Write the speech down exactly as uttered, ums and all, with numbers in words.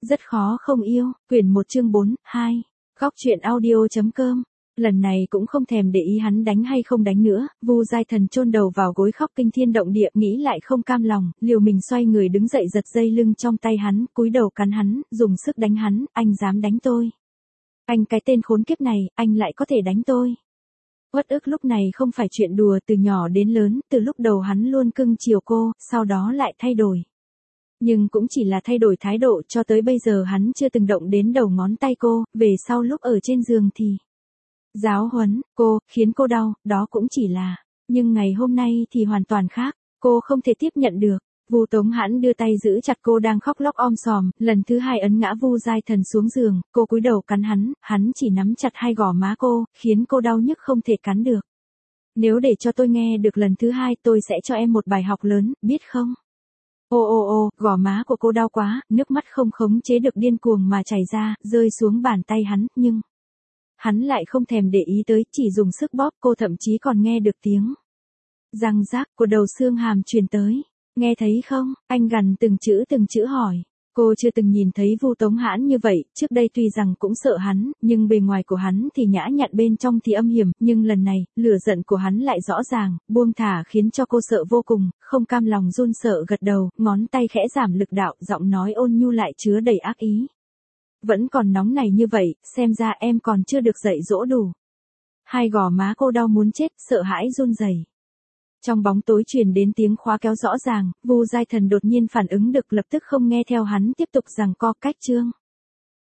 Rất khó không yêu, quyển một chương bốn, hai. Góc truyện audio.com. Lần này cũng không thèm để ý hắn đánh hay không đánh nữa, Vu Giai Thần chôn đầu vào gối khóc kinh thiên động địa, nghĩ lại không cam lòng, liều mình xoay người đứng dậy giật dây lưng trong tay hắn, cúi đầu cắn hắn, dùng sức đánh hắn, anh dám đánh tôi. Anh cái tên khốn kiếp này, anh lại có thể đánh tôi. Uất ức lúc này không phải chuyện đùa, từ nhỏ đến lớn, từ lúc đầu hắn luôn cưng chiều cô, sau đó lại thay đổi. Nhưng cũng chỉ là thay đổi thái độ, cho tới bây giờ hắn chưa từng động đến đầu ngón tay cô, về sau lúc ở trên giường thì giáo huấn cô, khiến cô đau, đó cũng chỉ là, nhưng ngày hôm nay thì hoàn toàn khác, cô không thể tiếp nhận được. Vu Tống Hãn đưa tay giữ chặt cô đang khóc lóc om sòm, lần thứ hai ấn ngã Vu Giai Thần xuống giường, cô cúi đầu cắn hắn, hắn chỉ nắm chặt hai gò má cô, khiến cô đau nhức không thể cắn được. Nếu để cho tôi nghe được lần thứ hai tôi sẽ cho em một bài học lớn, biết không? Ô ô ô, gò má của cô đau quá, nước mắt không khống chế được điên cuồng mà chảy ra, rơi xuống bàn tay hắn, nhưng hắn lại không thèm để ý tới, chỉ dùng sức bóp, cô thậm chí còn nghe được tiếng răng rác của đầu xương hàm truyền tới. Nghe thấy không? Anh gằn từng chữ từng chữ hỏi. Cô chưa từng nhìn thấy Vu Tống Hãn như vậy, trước đây tuy rằng cũng sợ hắn, nhưng bề ngoài của hắn thì nhã nhặn, bên trong thì âm hiểm, nhưng lần này, lửa giận của hắn lại rõ ràng, buông thả khiến cho cô sợ vô cùng, không cam lòng run sợ gật đầu, ngón tay khẽ giảm lực đạo, giọng nói ôn nhu lại chứa đầy ác ý. Vẫn còn nóng này như vậy, xem ra em còn chưa được dạy dỗ đủ. Hai gò má cô đau muốn chết, sợ hãi run rẩy. Trong bóng tối truyền đến tiếng khóa kéo rõ ràng, Vu Giai Thần đột nhiên phản ứng được, lập tức không nghe theo hắn tiếp tục giằng co. Cách chương